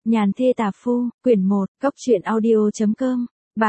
Nhàn thê tà phu, quyển 1, cốc truyện audio.com,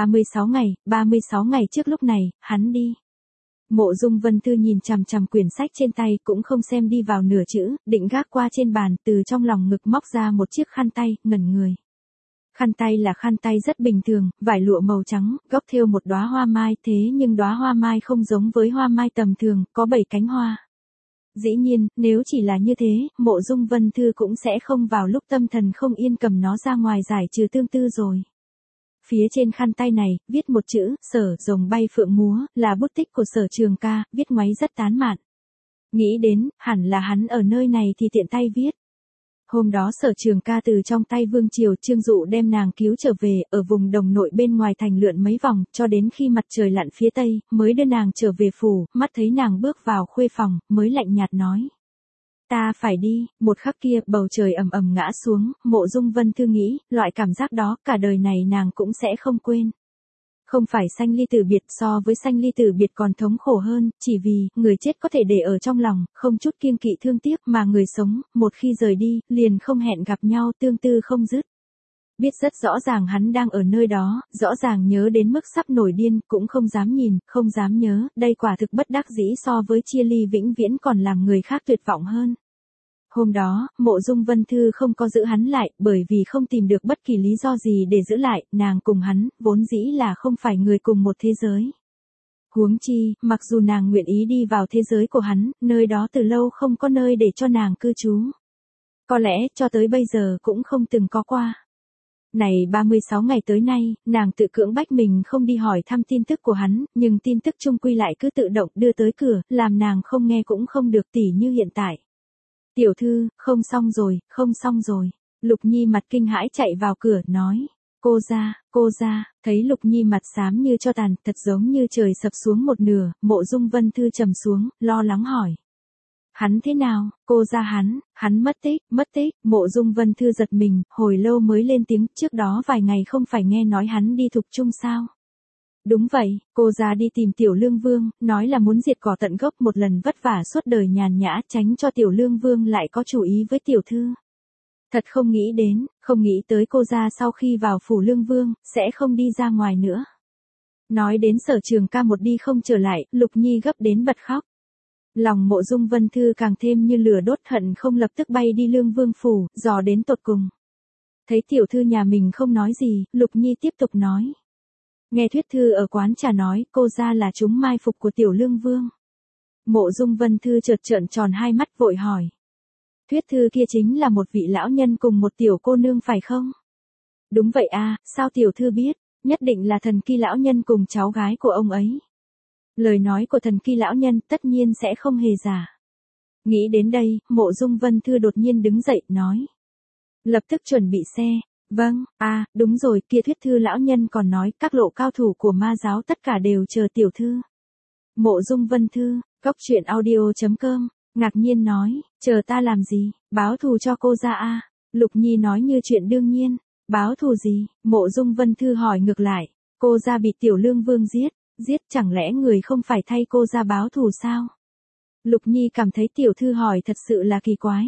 36 ngày trước lúc này, hắn đi. Mộ Dung Vân Thư nhìn chằm chằm quyển sách trên tay cũng không xem đi vào nửa chữ, định gác qua trên bàn, từ trong lòng ngực móc ra một chiếc khăn tay, ngẩn người. Khăn tay là khăn tay rất bình thường, vải lụa màu trắng, góc thêu một đóa hoa mai, thế nhưng đóa hoa mai không giống với hoa mai tầm thường, có 7 cánh hoa. Dĩ nhiên, nếu chỉ là như thế, Mộ Dung Vân Thư cũng sẽ không vào lúc tâm thần không yên cầm nó ra ngoài giải trừ tương tư rồi. Phía trên khăn tay này, viết một chữ, Sở rồng bay phượng múa, là bút tích của Sở Trường Ca, viết ngoáy rất tán mạn. Nghĩ đến, hẳn là hắn ở nơi này thì tiện tay viết. Hôm đó Sở Trường Ca từ trong tay Vương Triều Trương Dụ đem nàng cứu trở về, ở vùng đồng nội bên ngoài thành lượn mấy vòng, cho đến khi mặt trời lặn phía tây, mới đưa nàng trở về phủ, mắt thấy nàng bước vào khuê phòng, mới lạnh nhạt nói. Ta phải đi, một khắc kia, bầu trời ầm ầm ngã xuống, Mộ Dung Vân Thư nghĩ, loại cảm giác đó, cả đời này nàng cũng sẽ không quên. Không phải sanh ly tử biệt, so với sanh ly tử biệt còn thống khổ hơn, chỉ vì, người chết có thể để ở trong lòng, không chút kiêng kỵ thương tiếc, mà người sống, một khi rời đi, liền không hẹn gặp nhau, tương tư không dứt. Biết rất rõ ràng hắn đang ở nơi đó, rõ ràng nhớ đến mức sắp nổi điên, cũng không dám nhìn, không dám nhớ, đây quả thực bất đắc dĩ so với chia ly vĩnh viễn còn làm người khác tuyệt vọng hơn. Hôm đó, Mộ Dung Vân Thư không có giữ hắn lại, bởi vì không tìm được bất kỳ lý do gì để giữ lại, nàng cùng hắn, vốn dĩ là không phải người cùng một thế giới. Huống chi, mặc dù nàng nguyện ý đi vào thế giới của hắn, nơi đó từ lâu không có nơi để cho nàng cư trú. Có lẽ, cho tới bây giờ cũng không từng có qua. Này 36 ngày tới nay, nàng tự cưỡng bách mình không đi hỏi thăm tin tức của hắn, nhưng tin tức chung quy lại cứ tự động đưa tới cửa, làm nàng không nghe cũng không được, tỉ như hiện tại. Tiểu thư, không xong rồi. Lục Nhi mặt kinh hãi chạy vào cửa, nói. Cô ra, thấy Lục Nhi mặt xám như cho tàn, thật giống như trời sập xuống một nửa, Mộ Dung Vân Thư trầm xuống, lo lắng hỏi. Hắn thế nào, cô ra hắn mất tích, Mộ Dung Vân Thư giật mình, hồi lâu mới lên tiếng, trước đó vài ngày không phải nghe nói hắn đi thục trung sao. Đúng vậy, cô ra đi tìm Tiểu Lương Vương, nói là muốn diệt cỏ tận gốc, một lần vất vả suốt đời nhàn nhã, tránh cho Tiểu Lương Vương lại có chủ ý với tiểu thư. Thật không nghĩ tới cô ra sau khi vào phủ Lương Vương, sẽ không đi ra ngoài nữa. Nói đến Sở Trường Ca một đi không trở lại, Lục Nhi gấp đến bật khóc. Lòng Mộ Dung Vân Thư càng thêm như lửa đốt, hận không lập tức bay đi Lương Vương phủ, dò đến tột cùng. Thấy tiểu thư nhà mình không nói gì, Lục Nhi tiếp tục nói. Nghe Thuyết Thư ở quán trà nói, cô ra là chúng mai phục của Tiểu Lương Vương. Mộ Dung Vân Thư chợt trợn tròn hai mắt vội hỏi. Thuyết Thư kia chính là một vị lão nhân cùng một tiểu cô nương phải không? Đúng vậy a, sao tiểu thư biết, nhất định là Thần Kỳ lão nhân cùng cháu gái của ông ấy. Lời nói của Thần Kỳ lão nhân tất nhiên sẽ không hề giả. Nghĩ đến đây, Mộ Dung Vân Thư đột nhiên đứng dậy, nói. Lập tức chuẩn bị xe. Vâng, đúng rồi, kia Thuyết Thư lão nhân còn nói các lộ cao thủ của ma giáo tất cả đều chờ tiểu thư. Mộ Dung Vân Thư, cốc truyện audio.com, ngạc nhiên nói, chờ ta làm gì, báo thù cho cô ra a. Lục Nhi nói như chuyện đương nhiên, báo thù gì, Mộ Dung Vân Thư hỏi ngược lại, cô ra bị Tiểu Lương Vương giết chẳng lẽ người không phải thay cô ra báo thù sao? Lục Nhi cảm thấy tiểu thư hỏi thật sự là kỳ quái.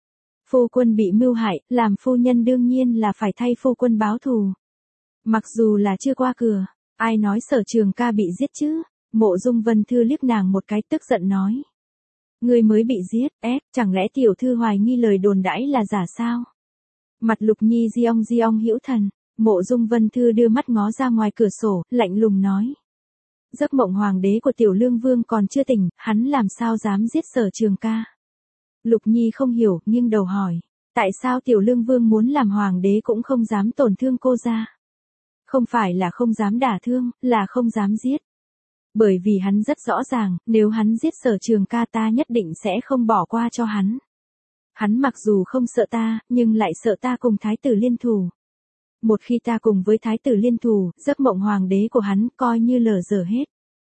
Phu quân bị mưu hại, làm phu nhân đương nhiên là phải thay phu quân báo thù. Mặc dù là chưa qua cửa, ai nói Sở Trường Ca bị giết chứ? Mộ Dung Vân Thư liếc nàng một cái, tức giận nói. Người mới bị giết, chẳng lẽ tiểu thư hoài nghi lời đồn đãi là giả sao? Mặt Lục Nhi di ong hữu thần, Mộ Dung Vân Thư đưa mắt ngó ra ngoài cửa sổ, lạnh lùng nói. Giấc mộng hoàng đế của Tiểu Lương Vương còn chưa tỉnh, hắn làm sao dám giết Sở Trường Ca? Lục Nhi không hiểu, nghiêng đầu hỏi. Tại sao Tiểu Lương Vương muốn làm hoàng đế cũng không dám tổn thương cô ra? Không phải là không dám đả thương, là không dám giết. Bởi vì hắn rất rõ ràng, nếu hắn giết Sở Trường Ca ta nhất định sẽ không bỏ qua cho hắn. Hắn mặc dù không sợ ta, nhưng lại sợ ta cùng thái tử liên thủ. Một khi ta cùng với thái tử liên thủ, giấc mộng hoàng đế của hắn coi như lở dở hết.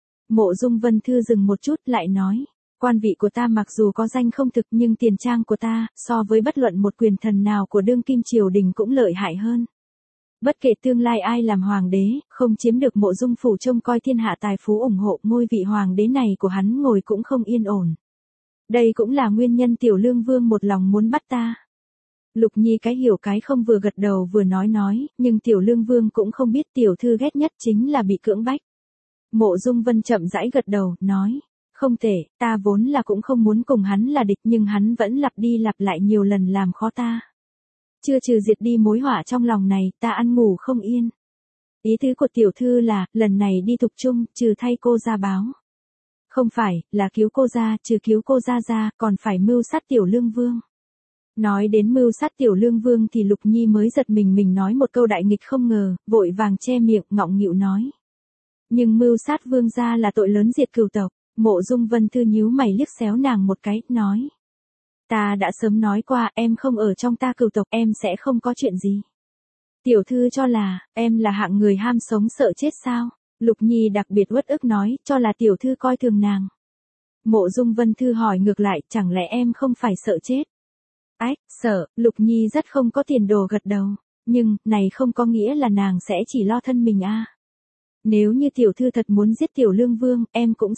Mộ Dung Vân Thư dừng một chút lại nói. Quan vị của ta mặc dù có danh không thực nhưng tiền trang của ta, so với bất luận một quyền thần nào của đương kim triều đình cũng lợi hại hơn. Bất kể tương lai ai làm hoàng đế, không chiếm được Mộ Dung phủ trông coi thiên hạ tài phú ủng hộ, ngôi vị hoàng đế này của hắn ngồi cũng không yên ổn. Đây cũng là nguyên nhân Tiểu Lương Vương một lòng muốn bắt ta. Lục Nhi cái hiểu cái không vừa gật đầu vừa nói, nhưng Tiểu Lương Vương cũng không biết tiểu thư ghét nhất chính là bị cưỡng bách. Mộ Dung Vân chậm rãi gật đầu, nói, không thể, ta vốn là cũng không muốn cùng hắn là địch nhưng hắn vẫn lặp đi lặp lại nhiều lần làm khó ta. Chưa trừ diệt đi mối họa trong lòng này, ta ăn ngủ không yên. Ý tứ của tiểu thư là, lần này đi thục trung, trừ thay cô ra báo. Không phải, là cứu cô ra, trừ cứu cô ra, còn phải mưu sát Tiểu Lương Vương. Nói đến mưu sát Tiểu Lương Vương thì Lục Nhi mới giật mình nói một câu đại nghịch không ngờ, vội vàng che miệng, ngọng nghịu nói. Nhưng mưu sát vương gia là tội lớn diệt cửu tộc. Mộ Dung Vân Thư nhíu mày liếc xéo nàng một cái, nói. Ta đã sớm nói qua, em không ở trong ta cửu tộc, em sẽ không có chuyện gì. Tiểu thư cho là, em là hạng người ham sống sợ chết sao? Lục Nhi đặc biệt uất ức nói, cho là tiểu thư coi thường nàng. Mộ Dung Vân Thư hỏi ngược lại, chẳng lẽ em không phải sợ chết? Ách, sợ, Lục Nhi rất không có tiền đồ gật đầu. Nhưng, này không có nghĩa là nàng sẽ chỉ lo thân mình à. Nếu như tiểu thư thật muốn giết Tiểu Lương Vương, em cũng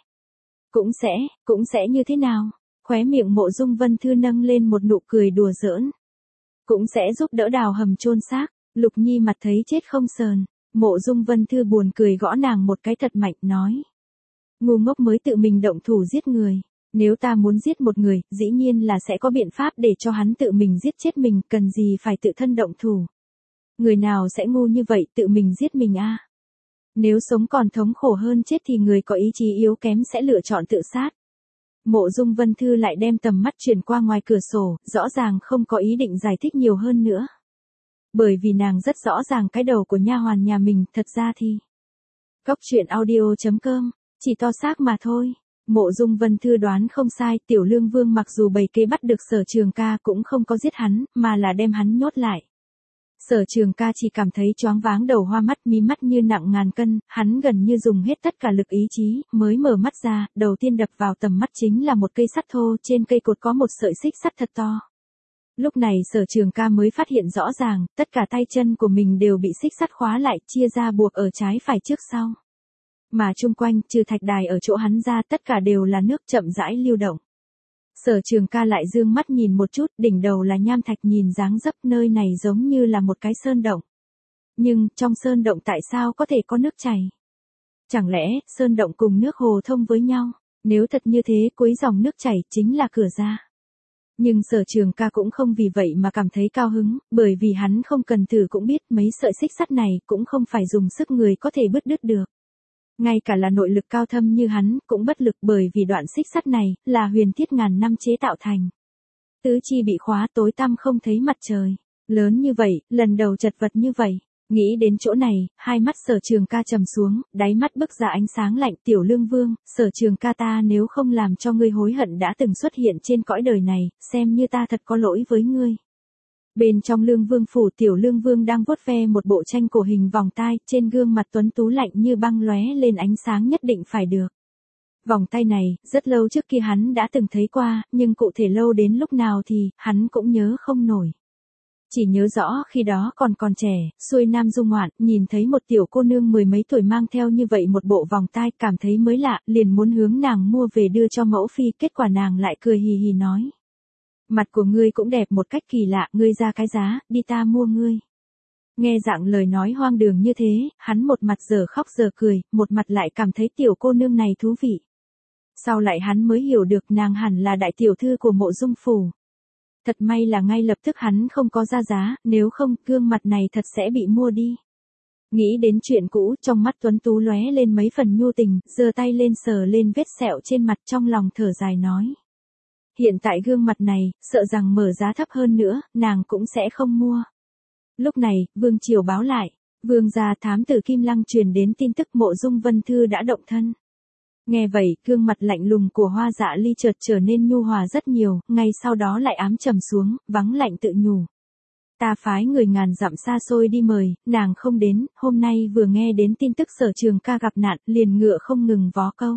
sẽ như thế nào? Khóe miệng Mộ Dung Vân Thư nâng lên một nụ cười đùa giỡn. Cũng sẽ giúp đỡ đào hầm chôn xác. Lục Nhi mặt thấy chết không sờn. Mộ Dung Vân Thư buồn cười gõ nàng một cái thật mạnh, nói. Ngu ngốc mới tự mình động thủ giết người. Nếu ta muốn giết một người, dĩ nhiên là sẽ có biện pháp để cho hắn tự mình giết chết mình, cần gì phải tự thân động thủ. Người nào sẽ ngu như vậy tự mình giết mình à? Nếu sống còn thống khổ hơn chết thì người có ý chí yếu kém sẽ lựa chọn tự sát. Mộ Dung Vân Thư lại đem tầm mắt chuyển qua ngoài cửa sổ, rõ ràng không có ý định giải thích nhiều hơn nữa. Bởi vì nàng rất rõ ràng cái đầu của nha hoàn nhà mình, thật ra thì. Cóc truyện audio.com, chỉ to xác mà thôi. Mộ Dung Vân Thư đoán không sai, Tiểu Lương Vương mặc dù bày kế bắt được Sở Trường Ca cũng không có giết hắn, mà là đem hắn nhốt lại. Sở Trường Ca chỉ cảm thấy choáng váng đầu hoa mắt, mí mắt như nặng ngàn cân, hắn gần như dùng hết tất cả lực ý chí, mới mở mắt ra, đầu tiên đập vào tầm mắt chính là một cây sắt thô, trên cây cột có một sợi xích sắt thật to. Lúc này Sở Trường Ca mới phát hiện rõ ràng, tất cả tay chân của mình đều bị xích sắt khóa lại, chia ra buộc ở trái phải trước sau. Mà chung quanh, trừ thạch đài ở chỗ hắn ra, tất cả đều là nước chậm rãi lưu động. Sở Trường Ca lại dương mắt nhìn một chút, đỉnh đầu là nham thạch, nhìn dáng dấp nơi này giống như là một cái sơn động. Nhưng, trong sơn động tại sao có thể có nước chảy? Chẳng lẽ, sơn động cùng nước hồ thông với nhau? Nếu thật như thế, cuối dòng nước chảy chính là cửa ra. Nhưng Sở Trường Ca cũng không vì vậy mà cảm thấy cao hứng, bởi vì hắn không cần thử cũng biết mấy sợi xích sắt này cũng không phải dùng sức người có thể bứt đứt được. Ngay cả là nội lực cao thâm như hắn, cũng bất lực bởi vì đoạn xích sắt này, là huyền thiết ngàn năm chế tạo thành. Tứ chi bị khóa tối tăm không thấy mặt trời. Lớn như vậy, lần đầu chật vật như vậy. Nghĩ đến chỗ này, hai mắt Sở Trường Ca trầm xuống, đáy mắt bức ra ánh sáng lạnh. Tiểu Lương Vương, Sở Trường Ca ta nếu không làm cho ngươi hối hận đã từng xuất hiện trên cõi đời này, xem như ta thật có lỗi với ngươi. Bên trong Lương Vương phủ, Tiểu Lương Vương đang vuốt ve một bộ tranh cổ hình vòng tai, trên gương mặt tuấn tú lạnh như băng lóe lên ánh sáng nhất định phải được. Vòng tay này, rất lâu trước kia hắn đã từng thấy qua, nhưng cụ thể lâu đến lúc nào thì, hắn cũng nhớ không nổi. Chỉ nhớ rõ khi đó còn trẻ, xuôi nam du ngoạn, nhìn thấy một tiểu cô nương mười mấy tuổi mang theo như vậy một bộ vòng tai, cảm thấy mới lạ, liền muốn hướng nàng mua về đưa cho mẫu phi, kết quả nàng lại cười hì hì nói. Mặt của ngươi cũng đẹp một cách kỳ lạ, ngươi ra cái giá, đi ta mua ngươi. Nghe dạng lời nói hoang đường như thế, hắn một mặt giờ khóc giờ cười, một mặt lại cảm thấy tiểu cô nương này thú vị. Sau lại hắn mới hiểu được nàng hẳn là đại tiểu thư của Mộ Dung phủ. Thật may là ngay lập tức hắn không có ra giá, nếu không, gương mặt này thật sẽ bị mua đi. Nghĩ đến chuyện cũ, trong mắt tuấn tú lóe lên mấy phần nhu tình, giơ tay lên sờ lên vết sẹo trên mặt, trong lòng thở dài nói. Hiện tại gương mặt này, sợ rằng mở giá thấp hơn nữa, nàng cũng sẽ không mua. Lúc này, Vương Triều báo lại, Vương gia thám tử Kim Lăng truyền đến tin tức Mộ Dung Vân Thư đã động thân. Nghe vậy, gương mặt lạnh lùng của Hoa Dạ Ly chợt trở nên nhu hòa rất nhiều, ngay sau đó lại ám trầm xuống, vắng lạnh tự nhủ. Ta phái người ngàn dặm xa xôi đi mời, nàng không đến, hôm nay vừa nghe đến tin tức Sở Trường Ca gặp nạn, liền ngựa không ngừng vó câu.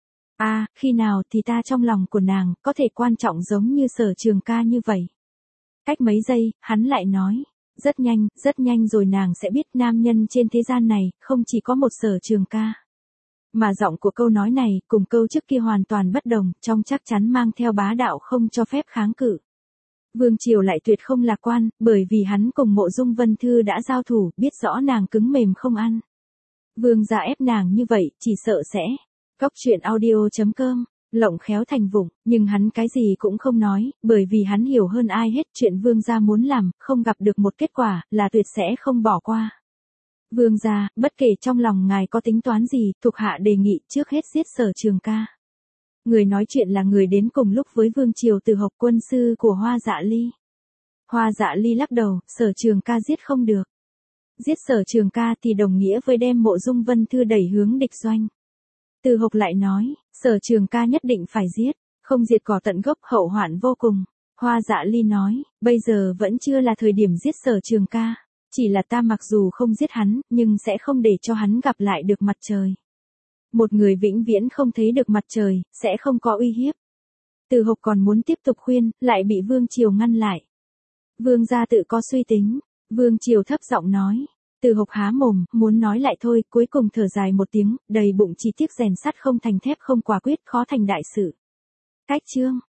Khi nào thì ta trong lòng của nàng, có thể quan trọng giống như Sở Trường Ca như vậy. Cách mấy giây, hắn lại nói, rất nhanh rồi nàng sẽ biết nam nhân trên thế gian này, không chỉ có một Sở Trường Ca. Mà giọng của câu nói này, cùng câu trước kia hoàn toàn bất đồng, trong chắc chắn mang theo bá đạo không cho phép kháng cự. Vương Triều lại tuyệt không lạc quan, bởi vì hắn cùng Mộ Dung Vân Thư đã giao thủ, biết rõ nàng cứng mềm không ăn. Vương gia ép nàng như vậy, chỉ sợ sẽ. Cóc truyện audio.com, lộng khéo thành vụng, nhưng hắn cái gì cũng không nói, bởi vì hắn hiểu hơn ai hết chuyện vương gia muốn làm, không gặp được một kết quả, là tuyệt sẽ không bỏ qua. Vương gia, bất kể trong lòng ngài có tính toán gì, thuộc hạ đề nghị trước hết giết Sở Trường Ca. Người nói chuyện là người đến cùng lúc với Vương Triều Từ Hộc, quân sư của Hoa Dạ Ly. Hoa Dạ Ly lắc đầu, Sở Trường Ca giết không được. Giết Sở Trường Ca thì đồng nghĩa với đem Mộ Dung Vân Thư đẩy hướng địch doanh. Từ Hộc lại nói, Sở Trường Ca nhất định phải giết, không diệt cỏ tận gốc hậu hoạn vô cùng. Hoa Dạ Ly nói, bây giờ vẫn chưa là thời điểm giết Sở Trường Ca, chỉ là ta mặc dù không giết hắn, nhưng sẽ không để cho hắn gặp lại được mặt trời. Một người vĩnh viễn không thấy được mặt trời, sẽ không có uy hiếp. Từ Hộc còn muốn tiếp tục khuyên, lại bị Vương Triều ngăn lại. Vương gia tự có suy tính, Vương Triều thấp giọng nói. Từ Hộc há mồm, muốn nói lại thôi, cuối cùng thở dài một tiếng, đầy bụng chỉ tiếc rèn sắt không thành thép không quả quyết, khó thành đại sự. Cách chương.